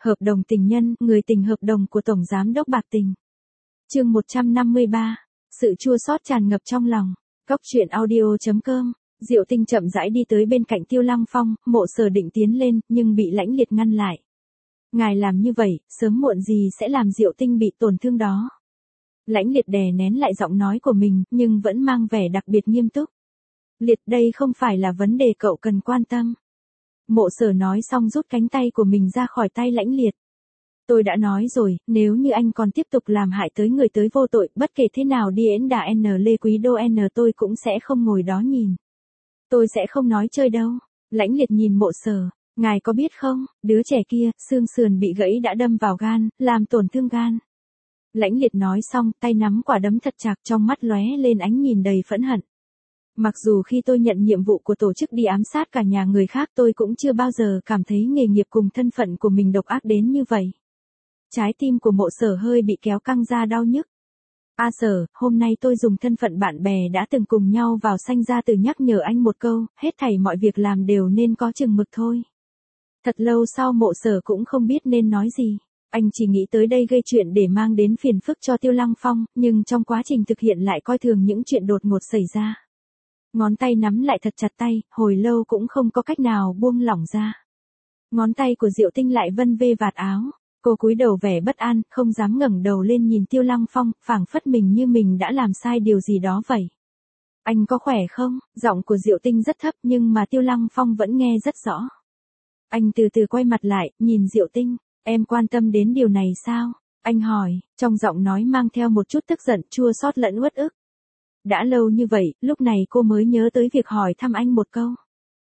Hợp đồng tình nhân, người tình hợp đồng của Tổng Giám đốc Bạc Tình. Chương 153. Sự chua xót tràn ngập trong lòng. Cóc truyện audio.com. Diệu Tinh chậm rãi đi tới bên cạnh Tiêu Lăng Phong, Mộ Sở định tiến lên, nhưng bị Lãnh Liệt ngăn lại. Ngài làm như vậy, sớm muộn gì sẽ làm Diệu Tinh bị tổn thương đó. Lãnh Liệt đè nén lại giọng nói của mình, nhưng vẫn mang vẻ đặc biệt nghiêm túc. Liệt, đây không phải là vấn đề cậu cần quan tâm. Mộ Sở nói xong rút cánh tay của mình ra khỏi tay Lãnh Liệt. Tôi đã nói rồi, nếu như anh còn tiếp tục làm hại tới người tới vô tội, bất kể thế nào đi ến đà N Lê Quý Đô N tôi cũng sẽ không ngồi đó nhìn. Tôi sẽ không nói chơi đâu. Lãnh Liệt nhìn Mộ Sở, ngài có biết không, đứa trẻ kia, xương sườn bị gãy đã đâm vào gan, làm tổn thương gan. Lãnh Liệt nói xong, tay nắm quả đấm thật chặt, trong mắt lóe lên ánh nhìn đầy phẫn hận. Mặc dù khi tôi nhận nhiệm vụ của tổ chức đi ám sát cả nhà người khác tôi cũng chưa bao giờ cảm thấy nghề nghiệp cùng thân phận của mình độc ác đến như vậy. Trái tim của Mộ Sở hơi bị kéo căng ra đau nhức. Sở, hôm nay tôi dùng thân phận bạn bè đã từng cùng nhau vào sanh ra từ nhắc nhở anh một câu, hết thảy mọi việc làm đều nên có chừng mực thôi. Thật lâu sau Mộ Sở cũng không biết nên nói gì. Anh chỉ nghĩ tới đây gây chuyện để mang đến phiền phức cho Tiêu Lăng Phong, nhưng trong quá trình thực hiện lại coi thường những chuyện đột ngột xảy ra. Ngón tay nắm lại thật chặt tay, hồi lâu cũng không có cách nào buông lỏng ra. Ngón tay của Diệu Tinh lại vân vê vạt áo. Cô cúi đầu vẻ bất an, không dám ngẩng đầu lên nhìn Tiêu Lăng Phong, phảng phất mình như mình đã làm sai điều gì đó vậy. Anh có khỏe không? Giọng của Diệu Tinh rất thấp nhưng mà Tiêu Lăng Phong vẫn nghe rất rõ. Anh từ từ quay mặt lại, nhìn Diệu Tinh. Em quan tâm đến điều này sao? Anh hỏi, trong giọng nói mang theo một chút tức giận, chua xót lẫn uất ức. Đã lâu như vậy, lúc này cô mới nhớ tới việc hỏi thăm anh một câu.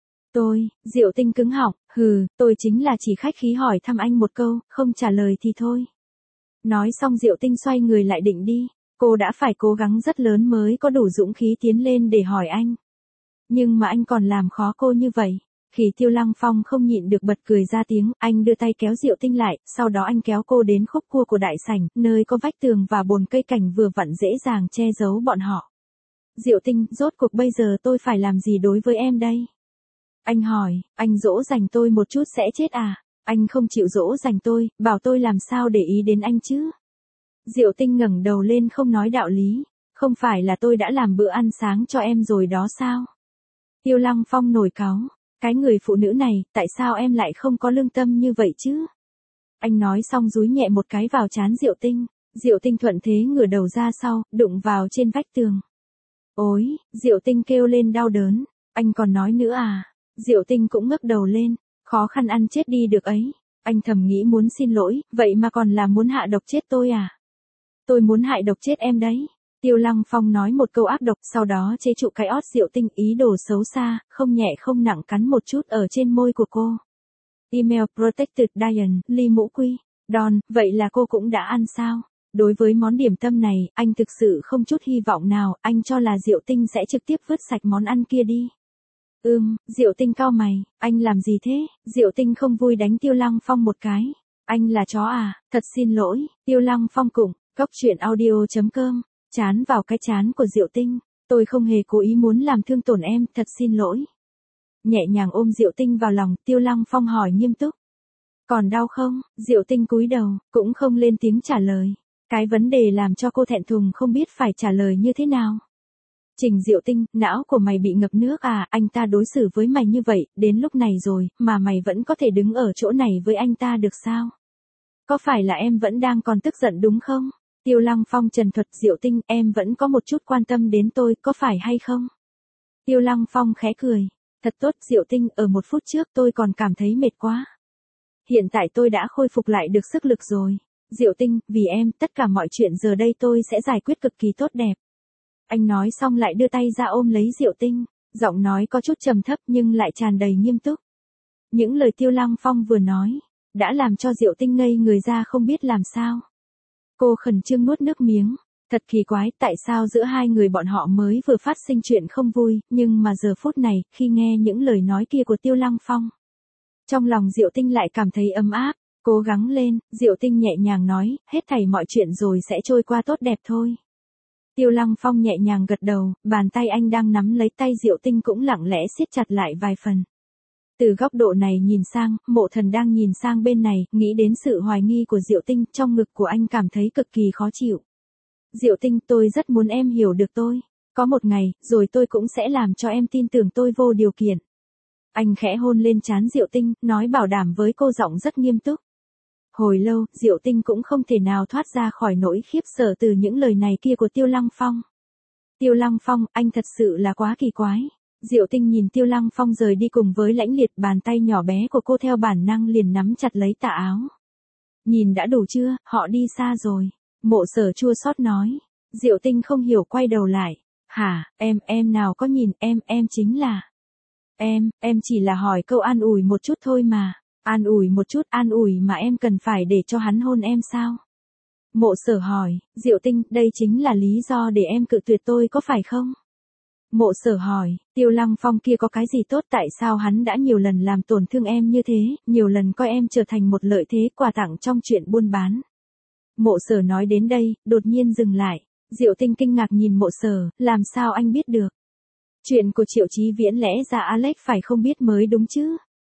Diệu Tinh cứng họng, tôi chính là chỉ khách khí hỏi thăm anh một câu, không trả lời thì thôi. Nói xong Diệu Tinh xoay người lại định đi, cô đã phải cố gắng rất lớn mới có đủ dũng khí tiến lên để hỏi anh. Nhưng mà anh còn làm khó cô như vậy. Khi Tiêu Lăng Phong không nhịn được bật cười ra tiếng, anh đưa tay kéo Diệu Tinh lại, sau đó anh kéo cô đến khúc cua của đại sảnh, nơi có vách tường và bồn cây cảnh vừa vặn dễ dàng che giấu bọn họ. Diệu Tinh, rốt cuộc bây giờ tôi phải làm gì đối với em đây? Anh hỏi, anh dỗ dành tôi một chút sẽ chết à? Anh không chịu dỗ dành tôi, bảo tôi làm sao để ý đến anh chứ? Diệu Tinh ngẩng đầu lên không nói đạo lý, không phải là tôi đã làm bữa ăn sáng cho em rồi đó sao? Tiêu Lăng Phong nổi cáu, cái người phụ nữ này, tại sao em lại không có lương tâm như vậy chứ? Anh nói xong dúi nhẹ một cái vào trán Diệu Tinh, Diệu Tinh thuận thế ngửa đầu ra sau, đụng vào trên vách tường. Ôi, Diệu Tinh kêu lên đau đớn, anh còn nói nữa à? Diệu Tinh cũng ngước đầu lên, khó khăn ăn chết đi được ấy. Anh thầm nghĩ muốn xin lỗi, vậy mà còn là muốn hạ độc chết tôi à? Tôi muốn hại độc chết em đấy. Tiêu Lăng Phong nói một câu ác độc, sau đó chế trụ cái ót Diệu Tinh, ý đồ xấu xa, không nhẹ không nặng cắn một chút ở trên môi của cô. Email Protected Diane, ly mũ quy. Don, vậy là cô cũng đã ăn sao? Đối với món điểm tâm này, anh thực sự không chút hy vọng nào, anh cho là Diệu Tinh sẽ trực tiếp vứt sạch món ăn kia đi. Diệu Tinh cau mày, anh làm gì thế? Diệu Tinh không vui đánh Tiêu Lăng Phong một cái. Anh là chó à? Thật xin lỗi, Tiêu Lăng Phong cụng, cóc truyện audio.com, chán vào cái chán của Diệu Tinh. Tôi không hề cố ý muốn làm thương tổn em, thật xin lỗi. Nhẹ nhàng ôm Diệu Tinh vào lòng, Tiêu Lăng Phong hỏi nghiêm túc. Còn đau không? Diệu Tinh cúi đầu, cũng không lên tiếng trả lời. Cái vấn đề làm cho cô thẹn thùng không biết phải trả lời như thế nào. Trình Diệu Tinh, não của mày bị ngập nước à? Anh ta đối xử với mày như vậy, đến lúc này rồi, mà mày vẫn có thể đứng ở chỗ này với anh ta được sao? Có phải là em vẫn đang còn tức giận đúng không? Tiêu Lăng Phong trần thuật, Diệu Tinh, em vẫn có một chút quan tâm đến tôi, có phải hay không? Tiêu Lăng Phong khẽ cười. Thật tốt, Diệu Tinh, ở một phút trước tôi còn cảm thấy mệt quá. Hiện tại tôi đã khôi phục lại được sức lực rồi. Diệu Tinh, vì em, tất cả mọi chuyện giờ đây tôi sẽ giải quyết cực kỳ tốt đẹp. Anh nói xong lại đưa tay ra ôm lấy Diệu Tinh, giọng nói có chút trầm thấp nhưng lại tràn đầy nghiêm túc. Những lời Tiêu Lăng Phong vừa nói, đã làm cho Diệu Tinh ngây người ra không biết làm sao. Cô khẩn trương nuốt nước miếng, thật kỳ quái, tại sao giữa hai người bọn họ mới vừa phát sinh chuyện không vui, nhưng mà giờ phút này, khi nghe những lời nói kia của Tiêu Lăng Phong, trong lòng Diệu Tinh lại cảm thấy ấm áp. Cố gắng lên, Diệu Tinh nhẹ nhàng nói, hết thảy mọi chuyện rồi sẽ trôi qua tốt đẹp thôi. Tiêu Lăng Phong nhẹ nhàng gật đầu, bàn tay anh đang nắm lấy tay Diệu Tinh cũng lặng lẽ siết chặt lại vài phần. Từ góc độ này nhìn sang, Mộ Thần đang nhìn sang bên này, nghĩ đến sự hoài nghi của Diệu Tinh, trong ngực của anh cảm thấy cực kỳ khó chịu. Diệu Tinh, tôi rất muốn em hiểu được tôi. Có một ngày, rồi tôi cũng sẽ làm cho em tin tưởng tôi vô điều kiện. Anh khẽ hôn lên trán Diệu Tinh, nói bảo đảm với cô giọng rất nghiêm túc. Hồi lâu, Diệu Tinh cũng không thể nào thoát ra khỏi nỗi khiếp sợ từ những lời này kia của Tiêu Lăng Phong. Tiêu Lăng Phong, anh thật sự là quá kỳ quái. Diệu Tinh nhìn Tiêu Lăng Phong rời đi cùng với Lãnh Liệt, bàn tay nhỏ bé của cô theo bản năng liền nắm chặt lấy tà áo. Nhìn đã đủ chưa, họ đi xa rồi. Mộ Sở chua xót nói. Diệu Tinh không hiểu quay đầu lại. Hả, em nào có nhìn, em chính là. Em chỉ là hỏi câu an ủi một chút thôi mà. An ủi một chút, an ủi mà em cần phải để cho hắn hôn em sao? Mộ Sở hỏi. Diệu Tinh, đây chính là lý do để em cự tuyệt tôi có phải không? Mộ Sở hỏi. Tiêu Lăng Phong kia có cái gì tốt, tại sao hắn đã nhiều lần làm tổn thương em như thế, nhiều lần coi em trở thành một lợi thế quà tặng trong chuyện buôn bán. Mộ Sở nói đến đây, đột nhiên dừng lại. Diệu Tinh kinh ngạc nhìn Mộ Sở, làm sao anh biết được? Chuyện của Triệu Chí Viễn lẽ ra Alex phải không biết mới đúng chứ?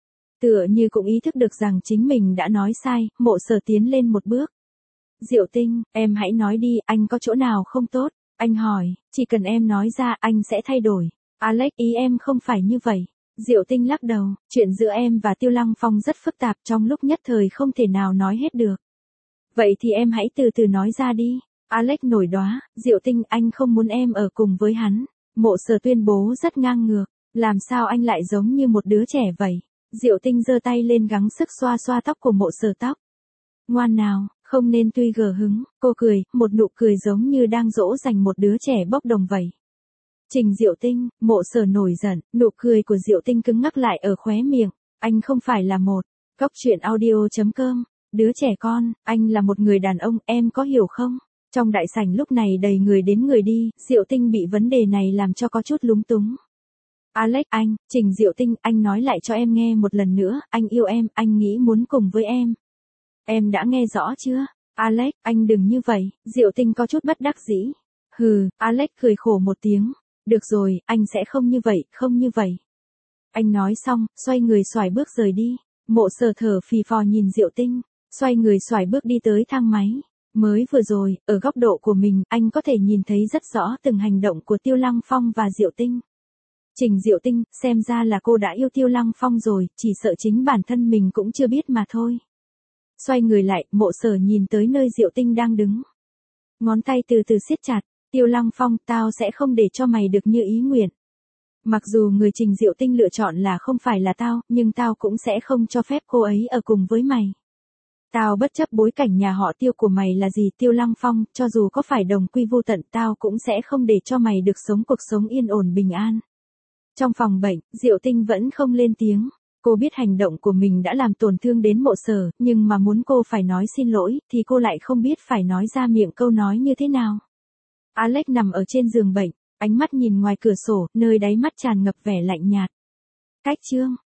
Tựa như cũng ý thức được rằng chính mình đã nói sai, Mộ Sở tiến lên một bước. Diệu Tinh, em hãy nói đi, anh có chỗ nào không tốt? Anh hỏi, chỉ cần em nói ra anh sẽ thay đổi. Alex, ý em không phải như vậy. Diệu Tinh lắc đầu, chuyện giữa em và Tiêu Lăng Phong rất phức tạp, trong lúc nhất thời không thể nào nói hết được. Vậy thì em hãy từ từ nói ra đi. Alex nổi đoá. Diệu Tinh, anh không muốn em ở cùng với hắn. Mộ Sở tuyên bố rất ngang ngược. Làm sao anh lại giống như một đứa trẻ vậy? Diệu Tinh giơ tay lên gắng sức xoa xoa tóc của Mộ Sở tóc. Ngoan nào, không nên tuy gờ hứng. Cô cười, một nụ cười giống như đang dỗ dành một đứa trẻ bốc đồng vậy. Trình Diệu Tinh. Mộ Sở nổi giận, nụ cười của Diệu Tinh cứng ngắc lại ở khóe miệng. Anh không phải là một. Góc truyện audio.com. Đứa trẻ con, anh là một người đàn ông, em có hiểu không? Trong đại sảnh lúc này đầy người đến người đi, Diệu Tinh bị vấn đề này làm cho có chút lúng túng. Alex, anh, Trình Diệu Tinh, anh nói lại cho em nghe một lần nữa, anh yêu em, anh nghĩ muốn cùng với em. Em đã nghe rõ chưa? Alex, anh đừng như vậy. Diệu Tinh có chút bất đắc dĩ. Hừ, Alex cười khổ một tiếng. Được rồi, anh sẽ không như vậy, không như vậy. Anh nói xong, xoay người xoài bước rời đi. Mộ Sở thở phì phò nhìn Diệu Tinh, xoay người xoài bước đi tới thang máy. Mới vừa rồi, ở góc độ của mình, anh có thể nhìn thấy rất rõ từng hành động của Tiêu Lăng Phong và Diệu Tinh. Trình Diệu Tinh, xem ra là cô đã yêu Tiêu Lăng Phong rồi, chỉ sợ chính bản thân mình cũng chưa biết mà thôi. Xoay người lại, Mộ Sở nhìn tới nơi Diệu Tinh đang đứng. Ngón tay từ từ siết chặt. Tiêu Lăng Phong, tao sẽ không để cho mày được như ý nguyện. Mặc dù người Trình Diệu Tinh lựa chọn là không phải là tao, nhưng tao cũng sẽ không cho phép cô ấy ở cùng với mày. Tao bất chấp bối cảnh nhà họ Tiêu của mày là gì, Tiêu Lăng Phong, cho dù có phải đồng quy vô tận, tao cũng sẽ không để cho mày được sống cuộc sống yên ổn bình an. Trong phòng bệnh, Diệu Tinh vẫn không lên tiếng. Cô biết hành động của mình đã làm tổn thương đến Mộ Sở, nhưng mà muốn cô phải nói xin lỗi, thì cô lại không biết phải nói ra miệng câu nói như thế nào. Alex nằm ở trên giường bệnh, ánh mắt nhìn ngoài cửa sổ, nơi đáy mắt tràn ngập vẻ lạnh nhạt. Cách chương